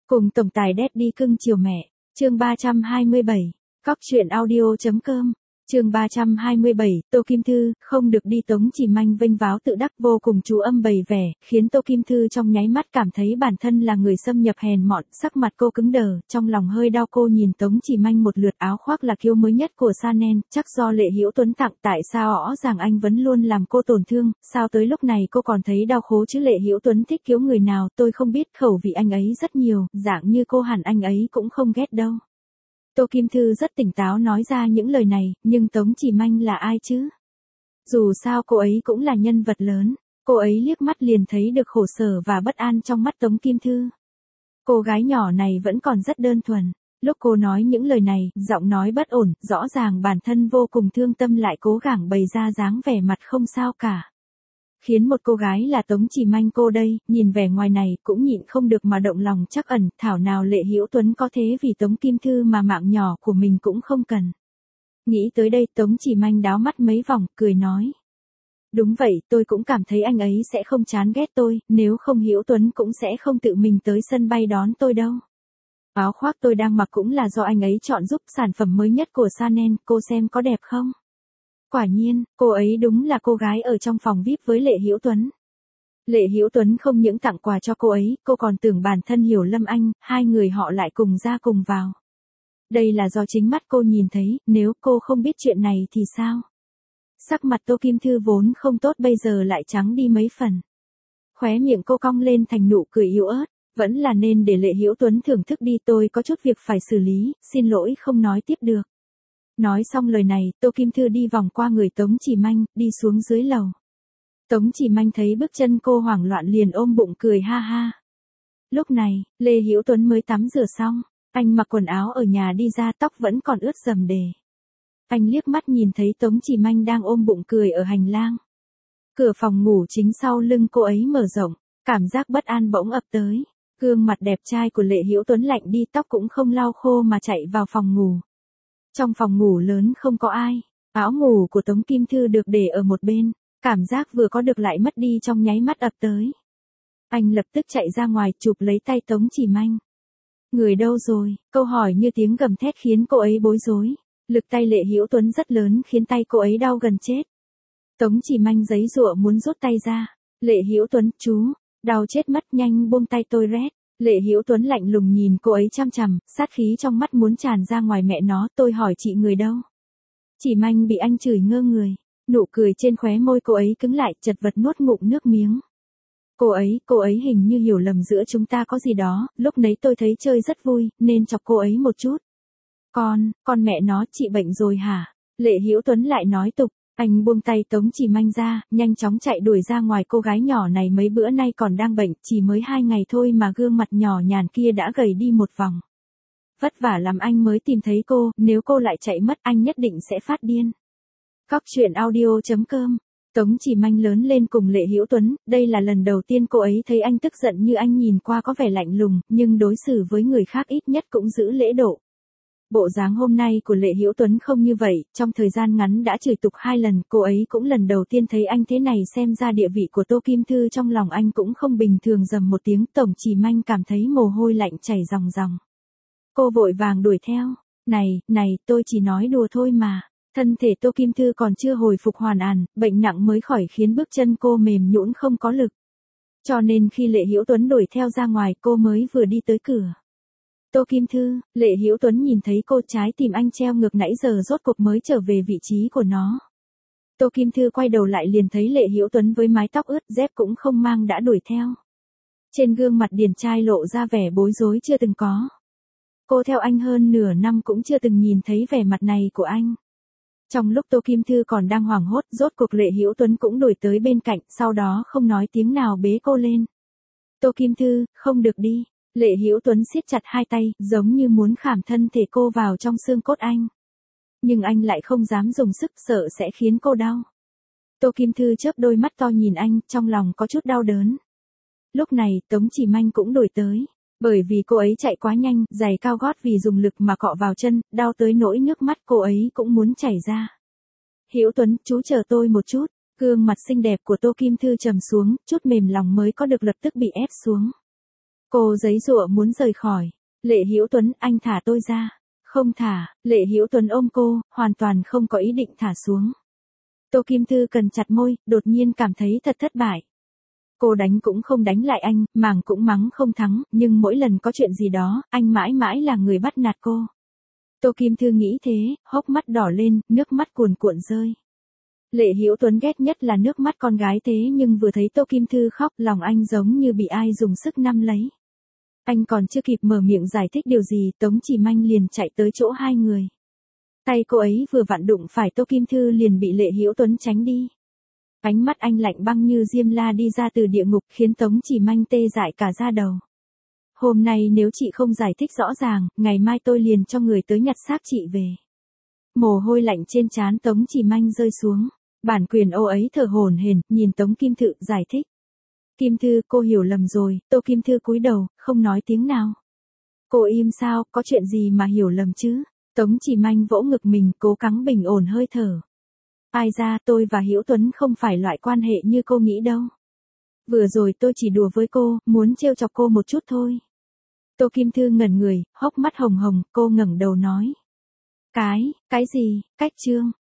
Cùng tổng tài Daddy cưng chiều mẹ, chương 327, Cóc truyện audio.com, chương 327, Tô Kim Thư, không được đi. Tống Chỉ Manh vênh váo tự đắc vô cùng chú âm bày vẻ, khiến Tô Kim Thư trong nháy mắt cảm thấy bản thân là người xâm nhập hèn mọn, sắc mặt cô cứng đờ, trong lòng hơi đau. Cô nhìn Tống Chỉ Manh một lượt, áo khoác là kiêu mới nhất của Chanel, chắc do Lệ Hữu Tuấn tặng, tại sao rõ ràng anh vẫn luôn làm cô tổn thương, sao tới lúc này cô còn thấy đau khổ chứ? Lệ Hữu Tuấn thích kiếu người nào tôi không biết, khẩu vị anh ấy rất nhiều, dạng như cô hẳn anh ấy cũng không ghét đâu. Tô Kim Thư rất tỉnh táo nói ra những lời này, nhưng Tống Chỉ Manh là ai chứ? Dù sao cô ấy cũng là nhân vật lớn, cô ấy liếc mắt liền thấy được khổ sở và bất an trong mắt Tống Kim Thư. Cô gái nhỏ này vẫn còn rất đơn thuần, lúc cô nói những lời này, giọng nói bất ổn, rõ ràng bản thân vô cùng thương tâm lại cố gắng bày ra dáng vẻ mặt không sao cả. Khiến một cô gái là Tống Chỉ Manh cô đây, nhìn vẻ ngoài này cũng nhịn không được mà động lòng trắc ẩn, thảo nào Lệ Hữu Tuấn có thế vì Tống Kim Thư mà mạng nhỏ của mình cũng không cần. Nghĩ tới đây Tống Chỉ Manh đáo mắt mấy vòng, cười nói. Đúng vậy, tôi cũng cảm thấy anh ấy sẽ không chán ghét tôi, nếu không Hữu Tuấn cũng sẽ không tự mình tới sân bay đón tôi đâu. Áo khoác tôi đang mặc cũng là do anh ấy chọn giúp, sản phẩm mới nhất của Chanel, cô xem có đẹp không? Quả nhiên, cô ấy đúng là cô gái ở trong phòng VIP với Lệ Hữu Tuấn. Lệ Hữu Tuấn không những tặng quà cho cô ấy, cô còn tưởng bản thân hiểu Lâm Anh, hai người họ lại cùng ra cùng vào. Đây là do chính mắt cô nhìn thấy, nếu cô không biết chuyện này thì sao? Sắc mặt Tô Kim Thư vốn không tốt bây giờ lại trắng đi mấy phần. Khóe miệng cô cong lên thành nụ cười yếu ớt, vẫn là nên để Lệ Hữu Tuấn thưởng thức đi, tôi có chút việc phải xử lý, xin lỗi không nói tiếp được. Nói xong lời này, Tô Kim Thư đi vòng qua người Tống Chỉ Manh, đi xuống dưới lầu. Tống Chỉ Manh thấy bước chân cô hoảng loạn liền ôm bụng cười ha ha. Lúc này, Lê Hữu Tuấn mới tắm rửa xong, anh mặc quần áo ở nhà đi ra, tóc vẫn còn ướt rầm rề. Anh liếc mắt nhìn thấy Tống Chỉ Manh đang ôm bụng cười ở hành lang. Cửa phòng ngủ chính sau lưng cô ấy mở rộng, cảm giác bất an bỗng ập tới. Gương mặt đẹp trai của Lệ Hữu Tuấn lạnh đi, tóc cũng không lau khô mà chạy vào phòng ngủ. Trong phòng ngủ lớn không có ai, áo ngủ của Tống Kim Thư được để ở một bên, cảm giác vừa có được lại mất đi trong nháy mắt ập tới. Anh lập tức chạy ra ngoài chụp lấy tay Tống Chỉ Manh. Người đâu rồi? Câu hỏi như tiếng gầm thét khiến cô ấy bối rối. Lực tay Lệ Hữu Tuấn rất lớn khiến tay cô ấy đau gần chết. Tống Chỉ Manh giãy giụa muốn rút tay ra. Lệ Hữu Tuấn, chú, đau chết mất, nhanh buông tay tôi rét. Lệ Hữu Tuấn lạnh lùng nhìn cô ấy chăm chằm, sát khí trong mắt muốn tràn ra ngoài. Mẹ nó, tôi hỏi chị người đâu? Chỉ Manh bị anh chửi ngơ người, nụ cười trên khóe môi cô ấy cứng lại, chật vật nuốt ngụm nước miếng. Cô ấy hình như hiểu lầm giữa chúng ta có gì đó, lúc nấy tôi thấy chơi rất vui, nên chọc cô ấy một chút. Con mẹ nó, chị bệnh rồi hả? Lệ Hữu Tuấn lại nói tục. Anh buông tay Tống Chỉ Manh ra, nhanh chóng chạy đuổi ra ngoài. Cô gái nhỏ này mấy bữa nay còn đang bệnh, chỉ mới 2 ngày thôi mà gương mặt nhỏ nhàn kia đã gầy đi một vòng. Vất vả lắm anh mới tìm thấy cô, nếu cô lại chạy mất anh nhất định sẽ phát điên. Cóc truyện audio.com. Tống Chỉ Manh lớn lên cùng Lệ Hữu Tuấn, đây là lần đầu tiên cô ấy thấy anh tức giận như anh, nhìn qua có vẻ lạnh lùng, nhưng đối xử với người khác ít nhất cũng giữ lễ độ. Bộ dáng hôm nay của Lệ Hữu Tuấn không như vậy, trong thời gian ngắn đã chửi tục 2 lần, cô ấy cũng lần đầu tiên thấy anh thế này, xem ra địa vị của Tô Kim Thư trong lòng anh cũng không bình thường. Rầm một tiếng, Tống Chỉ Manh cảm thấy mồ hôi lạnh chảy ròng ròng. Cô vội vàng đuổi theo, này, tôi chỉ nói đùa thôi mà. Thân thể Tô Kim Thư còn chưa hồi phục hoàn toàn, bệnh nặng mới khỏi khiến bước chân cô mềm nhũn không có lực. Cho nên khi Lệ Hữu Tuấn đuổi theo ra ngoài cô mới vừa đi tới cửa. Tô Kim Thư, Lệ Hữu Tuấn nhìn thấy cô, trái tim anh treo ngược nãy giờ rốt cuộc mới trở về vị trí của nó. Tô Kim Thư quay đầu lại liền thấy Lệ Hữu Tuấn với mái tóc ướt, dép cũng không mang đã đuổi theo. Trên gương mặt điển trai lộ ra vẻ bối rối chưa từng có. Cô theo anh hơn nửa năm cũng chưa từng nhìn thấy vẻ mặt này của anh. Trong lúc Tô Kim Thư còn đang hoảng hốt, rốt cuộc Lệ Hữu Tuấn cũng đuổi tới bên cạnh, sau đó không nói tiếng nào bế cô lên. Tô Kim Thư, không được đi. Lệ Hữu Tuấn siết chặt hai tay, giống như muốn khảm thân thể cô vào trong xương cốt anh. Nhưng anh lại không dám dùng sức, sợ sẽ khiến cô đau. Tô Kim Thư chớp đôi mắt to nhìn anh, trong lòng có chút đau đớn. Lúc này, Tống Chỉ Manh cũng đuổi tới. Bởi vì cô ấy chạy quá nhanh, giày cao gót vì dùng lực mà cọ vào chân, đau tới nỗi nước mắt cô ấy cũng muốn chảy ra. Hữu Tuấn, chú chờ tôi một chút. Gương mặt xinh đẹp của Tô Kim Thư trầm xuống, chút mềm lòng mới có được lập tức bị ép xuống. Cô giấy giụa muốn rời khỏi. Lệ Hữu Tuấn, anh thả tôi ra. Không thả. Lệ Hữu Tuấn ôm cô, hoàn toàn không có ý định thả xuống. Tô Kim Thư cần chặt môi, đột nhiên cảm thấy thật thất bại. Cô đánh cũng không đánh lại anh, màng cũng mắng không thắng, nhưng mỗi lần có chuyện gì đó, anh mãi mãi là người bắt nạt cô. Tô Kim Thư nghĩ thế, hốc mắt đỏ lên, nước mắt cuồn cuộn rơi. Lệ Hữu Tuấn ghét nhất là nước mắt con gái thế, nhưng vừa thấy Tô Kim Thư khóc, lòng anh giống như bị ai dùng sức nắm lấy. Anh còn chưa kịp mở miệng giải thích điều gì, Tống Chỉ Manh liền chạy tới chỗ hai người. Tay cô ấy vừa vặn đụng phải Tô Kim Thư liền bị Lệ Hữu Tuấn tránh đi. Ánh mắt anh lạnh băng như diêm la đi ra từ địa ngục, khiến Tống Chỉ Manh tê dại cả da đầu. Hôm nay nếu chị không giải thích rõ ràng, ngày mai tôi liền cho người tới nhặt xác chị về. Mồ hôi lạnh trên trán Tống Chỉ Manh rơi xuống. Bản quyền ô ấy thở hổn hển, nhìn Tống Kim Thư giải thích. Kim Thư, cô hiểu lầm rồi. Tô Kim Thư cúi đầu, không nói tiếng nào. Cô im sao, có chuyện gì mà hiểu lầm chứ? Tống Chỉ Manh vỗ ngực mình, cố gắng bình ổn hơi thở. Ai ra, tôi và Hữu Tuấn không phải loại quan hệ như cô nghĩ đâu. Vừa rồi tôi chỉ đùa với cô, muốn trêu chọc cô một chút thôi. Tô Kim Thư ngẩn người, hốc mắt hồng hồng, cô ngẩng đầu nói. Cái gì, cách trương?